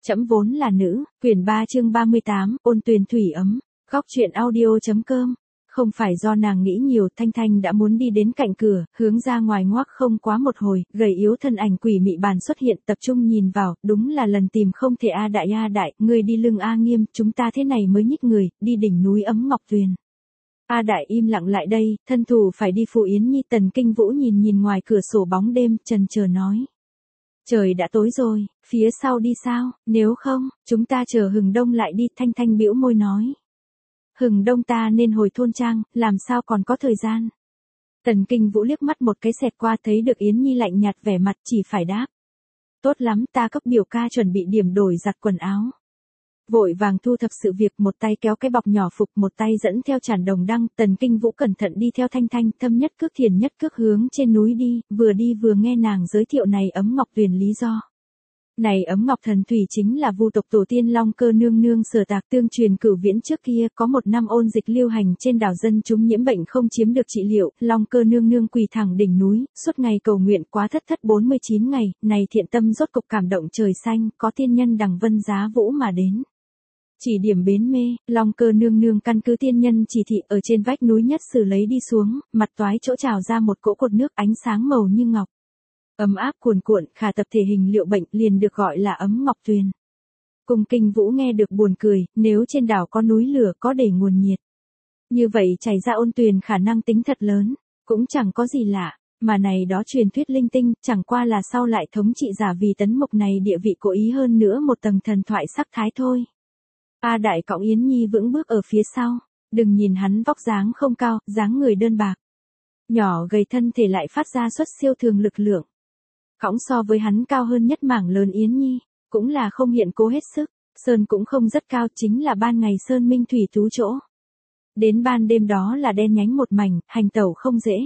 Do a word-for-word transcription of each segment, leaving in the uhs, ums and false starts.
Trẫm vốn là nữ, quyển ba chương ba mươi tám, ôn tuyền thủy ấm, góc truyện audio.com. Không phải do nàng nghĩ nhiều, Thanh Thanh đã muốn đi đến cạnh cửa, hướng ra ngoài ngoác không quá một hồi, gầy yếu thân ảnh quỷ mị bàn xuất hiện, tập trung nhìn vào, đúng là lần tìm không thể. A đại a đại, ngươi đi lưng A Nghiêm, chúng ta thế này mới nhích người, đi đỉnh núi ấm ngọc tuyền. A đại im lặng lại đây, thân thủ phải đi phụ Yến Nhi. Tần Kinh Vũ nhìn nhìn ngoài cửa sổ bóng đêm, chần chờ nói. Trời đã tối rồi, phía sau đi sao, nếu không, chúng ta chờ hừng đông lại đi. Thanh Thanh bĩu môi nói. Hừng đông ta nên hồi thôn trang, làm sao còn có thời gian. Tần Kinh Vũ liếc mắt một cái xẹt qua, thấy được Yến Nhi lạnh nhạt vẻ mặt, chỉ phải đáp. Tốt lắm, ta cấp biểu ca chuẩn bị điểm đổi giặt quần áo. Vội vàng thu thập sự việc, một tay kéo cái bọc nhỏ phục, một tay dẫn theo chản đồng đăng. Tần Kinh Vũ cẩn thận đi theo Thanh Thanh, thâm nhất cước thiền nhất cước hướng trên núi đi, vừa đi vừa nghe nàng giới thiệu này ấm ngọc tuyền lý do. Này ấm ngọc thần thủy chính là vu tộc tổ tiên Long Cơ nương nương sở tạc tương truyền cửu viễn trước kia, có một năm ôn dịch lưu hành trên đảo, dân chúng nhiễm bệnh không chiếm được trị liệu, Long Cơ nương nương quỳ thẳng đỉnh núi, suốt ngày cầu nguyện quá thất thất bốn mươi chín ngày, này thiện tâm rốt cục cảm động trời xanh, có tiên nhân đằng vân giá vũ mà đến. Chỉ điểm bến mê, Long Cơ nương nương căn cứ tiên nhân chỉ thị ở trên vách núi nhất sử lấy đi xuống, mặt toái chỗ trào ra một cỗ cột nước ánh sáng màu như ngọc. Ấm áp cuồn cuộn, khả tập thể hình liệu bệnh, liền được gọi là ấm ngọc tuyền. Cung Kinh Vũ nghe được buồn cười, nếu trên đảo có núi lửa có để nguồn nhiệt. Như vậy chảy ra ôn tuyền khả năng tính thật lớn, cũng chẳng có gì lạ, mà này đó truyền thuyết linh tinh, chẳng qua là sau lại thống trị giả vì tấn mục này địa vị cố ý hơn nữa một tầng thần thoại sắc thái thôi. A đại cõng Yến Nhi vững bước ở phía sau, đừng nhìn hắn vóc dáng không cao, dáng người đơn bạc. Nhỏ gầy thân thể lại phát ra xuất siêu thường lực lượng. Cõng so với hắn cao hơn nhất mảng lớn Yến Nhi, cũng là không hiện cố hết sức, sơn cũng không rất cao, chính là ban ngày sơn minh thủy tú chỗ. Đến ban đêm đó là đen nhánh một mảnh, hành tẩu không dễ.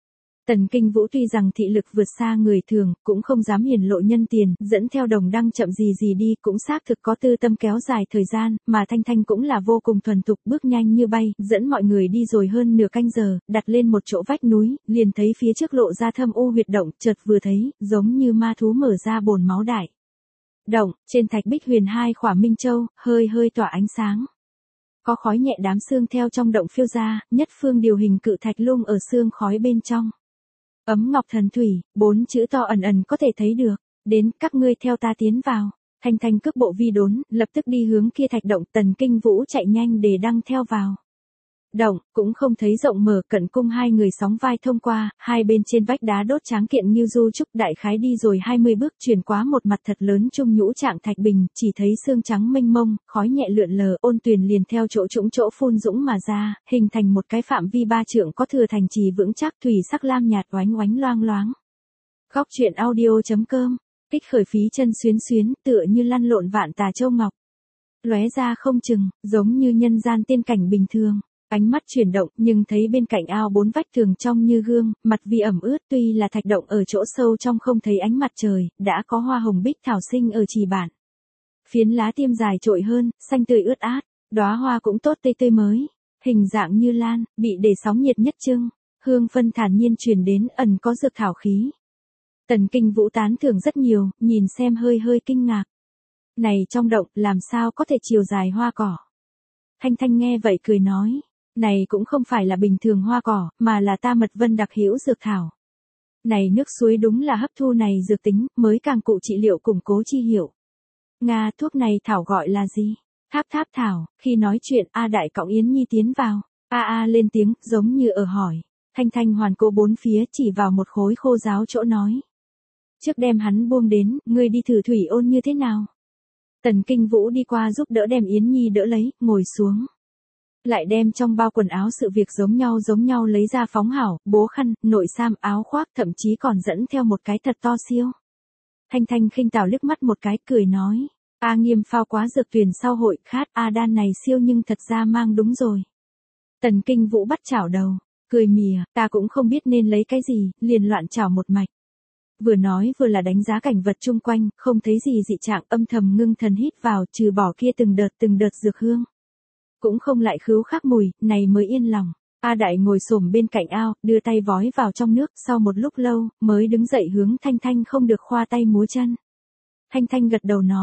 Tần Kinh Vũ tuy rằng thị lực vượt xa người thường, cũng không dám hiển lộ nhân tiền, dẫn theo đồng đăng chậm gì gì đi, cũng xác thực có tư tâm kéo dài thời gian, mà Thanh Thanh cũng là vô cùng thuần thục, bước nhanh như bay, dẫn mọi người đi rồi hơn nửa canh giờ, đặt lên một chỗ vách núi, liền thấy phía trước lộ ra thâm u huyệt động, chợt vừa thấy, giống như ma thú mở ra bồn máu đại. Động, trên thạch bích huyền hai khỏa minh châu, hơi hơi tỏa ánh sáng. Có khói nhẹ đám sương theo trong động phiêu ra, nhất phương điều hình cự thạch lung ở sương khói bên trong. Ấm ngọc thần thủy, bốn chữ to ẩn ẩn có thể thấy được. Đến, các ngươi theo ta tiến vào. Thanh Thanh cước bộ vi đốn, lập tức đi hướng kia thạch động. Tần Kinh Vũ chạy nhanh để đăng theo vào. Động, cũng không thấy rộng mở, Cận Cung hai người sóng vai thông qua, hai bên trên vách đá đốt tráng kiện như du trúc, đại khái đi rồi hai mươi bước, chuyển qua một mặt thật lớn trung nhũ trạng thạch bình, chỉ thấy xương trắng mênh mông, khói nhẹ lượn lờ, ôn tuyền liền theo chỗ trũng chỗ phun dũng mà ra, hình thành một cái phạm vi ba trượng có thừa thành trì vững chắc, thủy sắc lam nhạt oánh oánh loang loáng. Góc truyện audio.com, kích khởi phí chân xuyến xuyến, tựa như lăn lộn vạn tà châu ngọc. Lóe ra không chừng, giống như nhân gian tiên cảnh bình thường. Ánh mắt chuyển động, nhưng thấy bên cạnh ao bốn vách thường trong như gương, mặt vì ẩm ướt, tuy là thạch động ở chỗ sâu trong không thấy ánh mặt trời, đã có hoa hồng bích thảo sinh ở trì bản. Phiến lá tiêm dài trội hơn, xanh tươi ướt át, đóa hoa cũng tốt tươi tươi mới, hình dạng như lan, bị để sóng nhiệt nhất trưng, hương phân thản nhiên truyền đến, ẩn có dược thảo khí. Tần Kinh Vũ tán thưởng rất nhiều, nhìn xem hơi hơi kinh ngạc. Này trong động, làm sao có thể chiều dài hoa cỏ? Thanh Thanh nghe vậy cười nói. Này cũng không phải là bình thường hoa cỏ, mà là ta mật vân đặc hữu dược thảo. Này nước suối đúng là hấp thu này dược tính, mới càng cụ trị liệu củng cố chi hiệu. Nga, thuốc này thảo gọi là gì? Tháp tháp thảo. Khi nói chuyện, A đại cõng Yến Nhi tiến vào. A A lên tiếng, giống như ở hỏi. Thanh Thanh hoàn cố bốn phía, chỉ vào một khối khô ráo chỗ nói. Trước đem hắn buông đến, ngươi đi thử thủy ôn như thế nào? Tần Kinh Vũ đi qua giúp đỡ đem Yến Nhi đỡ lấy, ngồi xuống. Lại đem trong bao quần áo sự việc giống nhau giống nhau lấy ra phóng hảo, bố khăn, nội sam, áo khoác, thậm chí còn dẫn theo một cái thật to siêu. Thanh Thanh khinh tảo liếc mắt một cái, cười nói. A Nghiêm phao quá dược tuyền sau hội khát, A đan này siêu nhưng thật ra mang đúng rồi. Tần Kinh Vũ bắt chảo đầu, cười mỉa, ta cũng không biết nên lấy cái gì, liền loạn chảo một mạch. Vừa nói vừa là đánh giá cảnh vật chung quanh, không thấy gì dị trạng, âm thầm ngưng thần hít vào, trừ bỏ kia từng đợt từng đợt dược hương. Cũng không lại khứu khắc mùi, này mới yên lòng. A đại ngồi xổm bên cạnh ao, đưa tay vói vào trong nước, sau một lúc lâu, mới đứng dậy hướng Thanh Thanh không được khoa tay múa chân. Thanh Thanh gật đầu nói,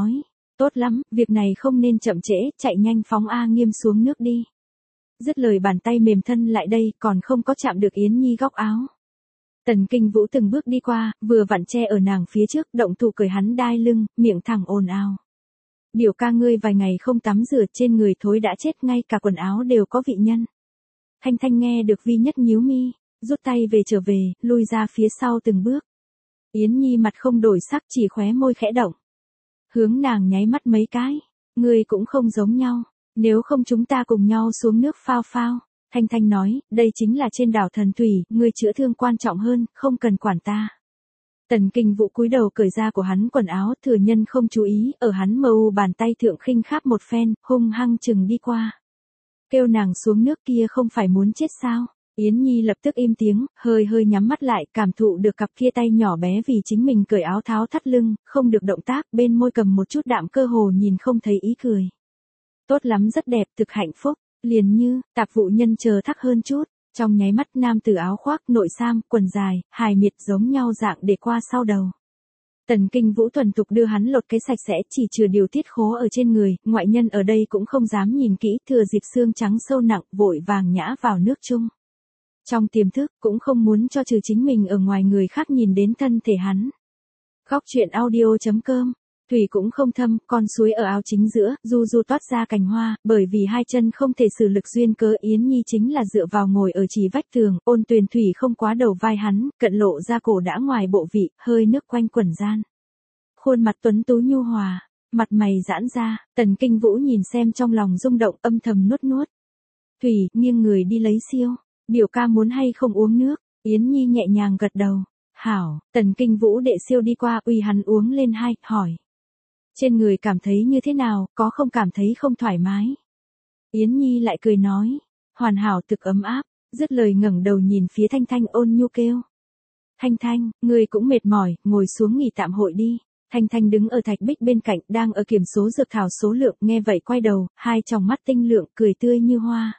Tốt lắm, việc này không nên chậm trễ, chạy nhanh phóng A Nghiêm xuống nước đi. Dứt lời bàn tay mềm thân lại đây, còn không có chạm được Yến Nhi góc áo. Tần Kinh Vũ từng bước đi qua, vừa vặn che ở nàng phía trước, động thủ cởi hắn đai lưng, miệng thẳng ồn ào. Biểu ca ngươi vài ngày không tắm rửa, trên người thối đã chết, ngay cả quần áo đều có vị nhân. Thanh Thanh nghe được Vi Nhất nhíu mi, rút tay về trở về, lui ra phía sau từng bước. Yến Nhi mặt không đổi sắc, chỉ khóe môi khẽ động. Hướng nàng nháy mắt mấy cái, ngươi cũng không giống nhau, nếu không chúng ta cùng nhau xuống nước phao phao. Thanh Thanh nói, đây chính là trên đảo thần thủy, ngươi chữa thương quan trọng hơn, không cần quản ta. Tần Kinh Vũ cúi đầu cởi ra của hắn quần áo, thừa nhân không chú ý, ở hắn mờ u bàn tay thượng khinh kháp một phen, hung hăng chừng đi qua. Kêu nàng xuống nước kia không phải muốn chết sao? Yến Nhi lập tức im tiếng, hơi hơi nhắm mắt lại, cảm thụ được cặp kia tay nhỏ bé vì chính mình cởi áo tháo thắt lưng, không được động tác, bên môi cầm một chút đạm, cơ hồ nhìn không thấy ý cười. Tốt lắm, rất đẹp, thực hạnh phúc, liền như, tạp vụ nhân chờ thắc hơn chút, trong nháy mắt nam tử áo khoác, nội sam, quần dài, hài miệt giống nhau dạng để qua sau đầu. Tần Kinh Vũ thuần thục đưa hắn lột cái sạch sẽ, chỉ chừa điều tiết khố ở trên người, ngoại nhân ở đây cũng không dám nhìn kỹ, thừa dịp xương trắng sâu nặng, vội vàng nhã vào nước chung. Trong tiềm thức, cũng không muốn cho trừ chính mình ở ngoài người khác nhìn đến thân thể hắn. Góc truyện audio chấm com. Thủy cũng không thâm, con suối ở áo chính giữa, du du toát ra cành hoa, bởi vì hai chân không thể sử lực duyên cớ, Yến Nhi chính là dựa vào ngồi ở chỉ vách tường, Ôn Tuyền Thủy không quá đầu vai hắn, cận lộ ra cổ đã ngoài bộ vị, hơi nước quanh quẩn gian. Khuôn mặt tuấn tú nhu hòa, mặt mày giãn ra, Tần Kinh Vũ nhìn xem trong lòng rung động, âm thầm nuốt nuốt. Thủy, nghiêng người đi lấy siêu, biểu ca muốn hay không uống nước, Yến Nhi nhẹ nhàng gật đầu. Hảo, Tần Kinh Vũ đệ siêu đi qua, uy hắn uống lên hai, hỏi. Trên người cảm thấy như thế nào, có không cảm thấy không thoải mái? Yến Nhi lại cười nói, hoàn hảo thực ấm áp, dứt lời ngẩng đầu nhìn phía Thanh Thanh ôn nhu kêu. Thanh Thanh, người cũng mệt mỏi, ngồi xuống nghỉ tạm hội đi. Thanh Thanh đứng ở thạch bích bên cạnh, đang ở kiểm số dược thảo số lượng, nghe vậy quay đầu, hai tròng mắt tinh lượng, cười tươi như hoa.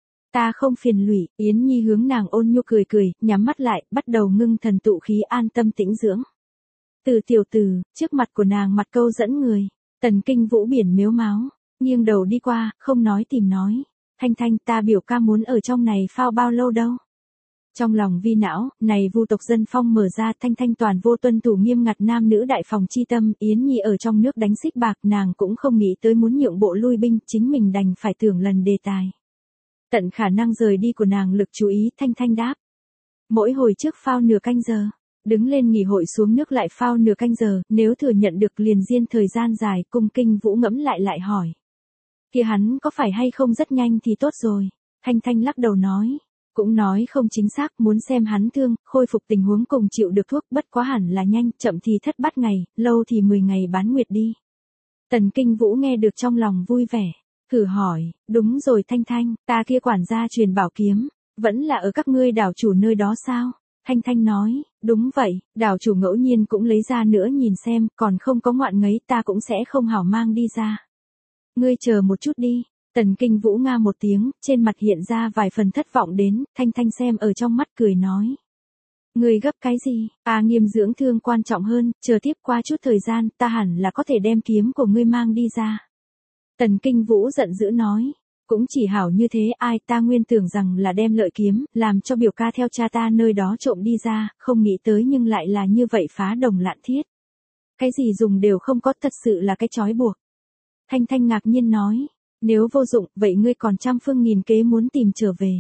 Ta không phiền lụy, Yến Nhi hướng nàng ôn nhu cười cười, nhắm mắt lại, bắt đầu ngưng thần tụ khí an tâm tĩnh dưỡng. Từ tiểu từ, trước mặt của nàng mặt câu dẫn người, Tần Kinh Vũ biển miếu máu, nghiêng đầu đi qua, không nói tìm nói. Thanh Thanh, ta biểu ca muốn ở trong này phao bao lâu đâu? Trong lòng vi não, này vu tộc dân phong mở ra, Thanh Thanh toàn vô tuân thủ nghiêm ngặt nam nữ đại phòng chi tâm, Yến Nhi ở trong nước đánh xích bạc, nàng cũng không nghĩ tới muốn nhượng bộ lui binh, chính mình đành phải tưởng lần đề tài. Tận khả năng rời đi của nàng lực chú ý, Thanh Thanh đáp. Mỗi hồi trước phao nửa canh giờ, đứng lên nghỉ hội xuống nước lại phao nửa canh giờ, nếu thừa nhận được liền diên thời gian dài, Cung Kinh Vũ ngẫm lại lại hỏi. Kia hắn có phải hay không rất nhanh thì tốt rồi, Thanh Thanh lắc đầu nói. Cũng nói không chính xác, muốn xem hắn thương, khôi phục tình huống cùng chịu được thuốc, bất quá hẳn là nhanh, chậm thì thất bát ngày, lâu thì mười ngày bán nguyệt đi. Tần Kinh Vũ nghe được trong lòng vui vẻ, thử hỏi, đúng rồi Thanh Thanh, ta kia quản gia truyền bảo kiếm, vẫn là ở các ngươi đảo chủ nơi đó sao? Thanh Thanh nói, đúng vậy, đảo chủ ngẫu nhiên cũng lấy ra nữa nhìn xem, còn không có ngoạn ngấy ta cũng sẽ không hảo mang đi ra. Ngươi chờ một chút đi. Tần Kinh Vũ nga một tiếng, trên mặt hiện ra vài phần thất vọng đến, Thanh Thanh xem ở trong mắt cười nói. Người gấp cái gì, à Nghiêm dưỡng thương quan trọng hơn, chờ tiếp qua chút thời gian, ta hẳn là có thể đem kiếm của ngươi mang đi ra. Tần Kinh Vũ giận dữ nói, cũng chỉ hảo như thế, ai ta nguyên tưởng rằng là đem lợi kiếm, làm cho biểu ca theo cha ta nơi đó trộm đi ra, không nghĩ tới nhưng lại là như vậy phá đồng lạn thiết. Cái gì dùng đều không có, thật sự là cái trói buộc. Thanh Thanh ngạc nhiên nói. Nếu vô dụng, vậy ngươi còn trăm phương nghìn kế muốn tìm trở về.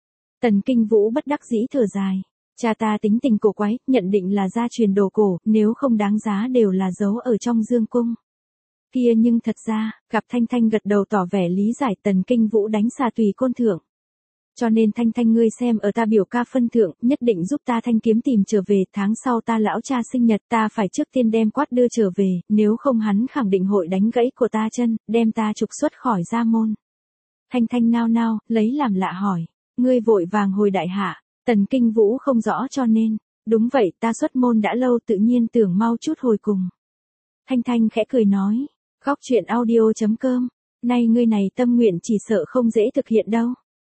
Tần Kinh Vũ bất đắc dĩ thở dài. Cha ta tính tình cổ quái, nhận định là gia truyền đồ cổ, nếu không đáng giá đều là giấu ở trong dương cung. Kia nhưng thật ra, gặp Thanh Thanh gật đầu tỏ vẻ lý giải, Tần Kinh Vũ đánh xà tùy côn thượng. Cho nên Thanh Thanh ngươi xem ở ta biểu ca phân thượng, nhất định giúp ta thanh kiếm tìm trở về, tháng sau ta lão cha sinh nhật ta phải trước tiên đem quát đưa trở về, nếu không hắn khẳng định hội đánh gãy của ta chân, đem ta trục xuất khỏi gia môn. Thanh Thanh nao nao, lấy làm lạ hỏi, ngươi vội vàng hồi đại hạ, Tần Kinh Vũ không rõ cho nên, đúng vậy ta xuất môn đã lâu tự nhiên tưởng mau chút hồi cùng. Thanh Thanh khẽ cười nói, góc truyện audio chấm com, nay ngươi này tâm nguyện chỉ sợ không dễ thực hiện đâu.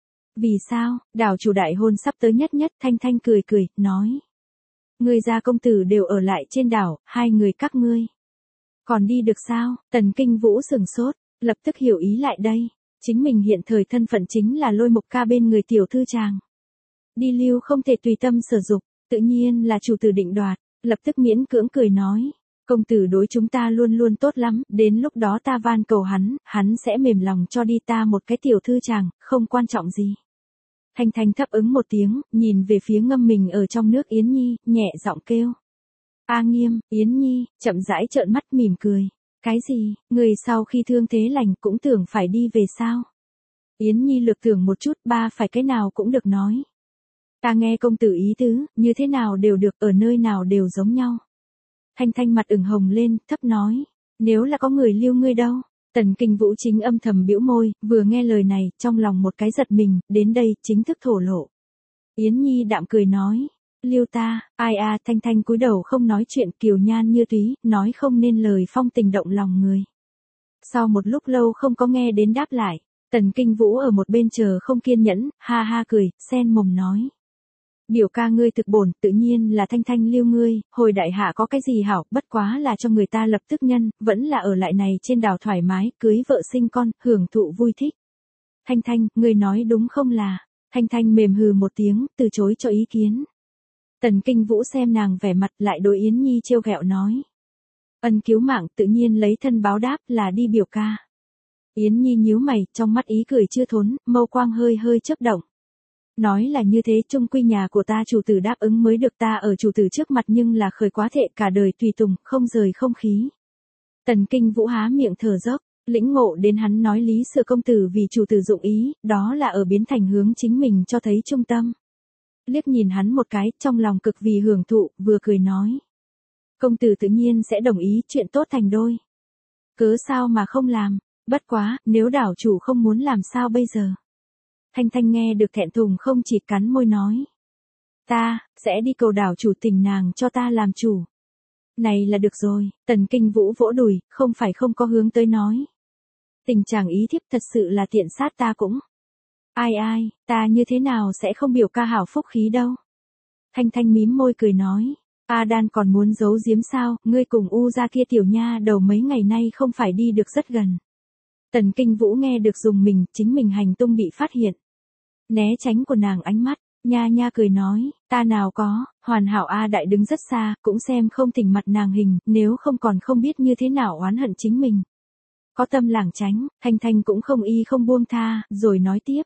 Vì sao, đảo chủ đại hôn sắp tới nhất nhất, Thanh Thanh cười cười, nói. Ngươi gia công tử đều ở lại trên đảo, hai người các ngươi. Còn đi được sao? Tần Kinh Vũ sừng sốt, lập tức hiểu ý lại đây. Chính mình hiện thời thân phận chính là Lôi Mục ca bên người tiểu thư chàng. Đi lưu không thể tùy tâm sở dục, tự nhiên là chủ tử định đoạt, lập tức miễn cưỡng cười nói. Công tử đối chúng ta luôn luôn tốt lắm, đến lúc đó ta van cầu hắn, hắn sẽ mềm lòng cho đi ta một cái tiểu thư chàng, không quan trọng gì. Thanh Thanh thấp ứng một tiếng, nhìn về phía ngâm mình ở trong nước Yến Nhi, nhẹ giọng kêu. A Nghiêm, Yến Nhi, chậm rãi trợn mắt mỉm cười. Cái gì, người sau khi thương thế lành cũng tưởng phải đi về sao? Yến Nhi lược tưởng một chút, ba phải cái nào cũng được nói. Ta nghe công tử ý tứ, như thế nào đều được, ở nơi nào đều giống nhau. Thanh Thanh mặt ửng hồng lên, thấp nói. Nếu là có người lưu ngươi đâu? Tần Kinh Vũ chính âm thầm bĩu môi, vừa nghe lời này, trong lòng một cái giật mình, đến đây, chính thức thổ lộ. Yến Nhi đạm cười nói. Lưu ta, ai à, Thanh Thanh cúi đầu không nói chuyện, kiều nhan như túy, nói không nên lời phong tình động lòng người. Sau một lúc lâu không có nghe đến đáp lại, Tần Kinh Vũ ở một bên chờ không kiên nhẫn, ha ha cười, sen mồm nói. Biểu ca ngươi thực bổn, tự nhiên là Thanh Thanh lưu ngươi, hồi đại hạ có cái gì hảo, bất quá là cho người ta lập tức nhân, vẫn là ở lại này trên đảo thoải mái, cưới vợ sinh con, hưởng thụ vui thích. Thanh Thanh, ngươi nói đúng không là? Thanh Thanh mềm hừ một tiếng, từ chối cho ý kiến. Tần Kinh Vũ xem nàng vẻ mặt lại đối Yến Nhi trêu ghẹo nói. Ân cứu mạng tự nhiên lấy thân báo đáp là đi biểu ca. Yến Nhi nhíu mày, trong mắt ý cười chưa thốn, mâu quang hơi hơi chớp động. Nói là như thế, chung quy nhà của ta chủ tử đáp ứng mới được, ta ở chủ tử trước mặt nhưng là khởi quá thệ cả đời tùy tùng, không rời không khí. Tần Kinh Vũ há miệng thở dốc, lĩnh ngộ đến hắn nói lý sự công tử vì chủ tử dụng ý, đó là ở biến thành hướng chính mình cho thấy trung tâm. Liếc nhìn hắn một cái, trong lòng cực vì hưởng thụ, vừa cười nói. Công tử tự nhiên sẽ đồng ý, chuyện tốt thành đôi. Cớ sao mà không làm, bất quá, nếu đảo chủ không muốn làm sao bây giờ? Thanh Thanh nghe được thẹn thùng không chỉ cắn môi nói. Ta, sẽ đi cầu đảo chủ tình nàng cho ta làm chủ. Này là được rồi, Tần Kinh Vũ vỗ đùi, không phải không có hướng tới nói. Tình chàng ý thiếp thật sự là tiện sát ta cũng. Ai ai, ta như thế nào sẽ không biểu ca hảo phúc khí đâu. Thanh Thanh mím môi cười nói. A Đan còn muốn giấu giếm sao, ngươi cùng U ra kia tiểu nha đầu mấy ngày nay không phải đi được rất gần. Tần Kinh Vũ nghe được dùng mình, chính mình hành tung bị phát hiện. Né tránh của nàng ánh mắt, nha nha cười nói, ta nào có, hoàn hảo A Đại đứng rất xa, cũng xem không thỉnh mặt nàng hình, nếu không còn không biết như thế nào oán hận chính mình. Có tâm lảng tránh, Thanh Thanh cũng không y không buông tha, rồi nói tiếp.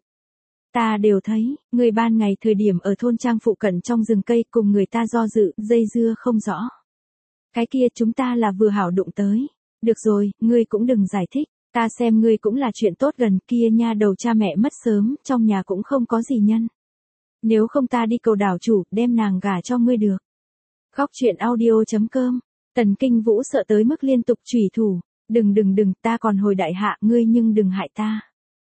Ta đều thấy, người ban ngày thời điểm ở thôn trang phụ cận trong rừng cây cùng người ta do dự, dây dưa không rõ. Cái kia chúng ta là vừa hảo đụng tới. Được rồi, ngươi cũng đừng giải thích, ta xem ngươi cũng là chuyện tốt gần kia nha đầu cha mẹ mất sớm, trong nhà cũng không có gì nhân. Nếu không ta đi cầu đảo chủ, đem nàng gả cho ngươi được. Góc truyện audio chấm com, Tần Kinh Vũ sợ tới mức liên tục chửi thủ, đừng đừng đừng, ta còn hồi đại hạ, ngươi nhưng đừng hại ta.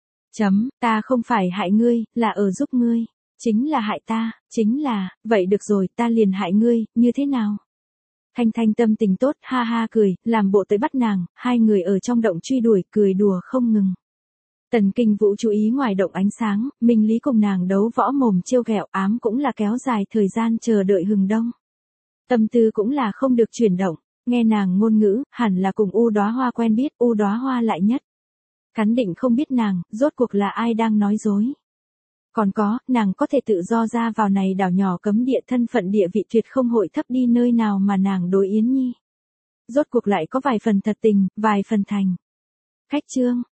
Chấm, ta không phải hại ngươi, là ở giúp ngươi. Chính là hại ta, chính là, vậy được rồi, ta liền hại ngươi, như thế nào? Thanh Thanh tâm tình tốt, ha ha cười, làm bộ tới bắt nàng, hai người ở trong động truy đuổi, cười đùa không ngừng. Tần Kinh Vũ chú ý ngoài động ánh sáng, Minh Lý cùng nàng đấu võ mồm trêu ghẹo, ám cũng là kéo dài thời gian chờ đợi hừng đông. Tâm tư cũng là không được chuyển động, nghe nàng ngôn ngữ, hẳn là cùng U Đóa Hoa quen biết, U Đóa Hoa lại nhất. Cắn định không biết nàng, rốt cuộc là ai đang nói dối. Còn có, nàng có thể tự do ra vào này đảo nhỏ cấm địa, thân phận địa vị tuyệt không hội thấp đi nơi nào mà nàng đối Yến Nhi. Rốt cuộc lại có vài phần thật tình, vài phần thành. Khách chương.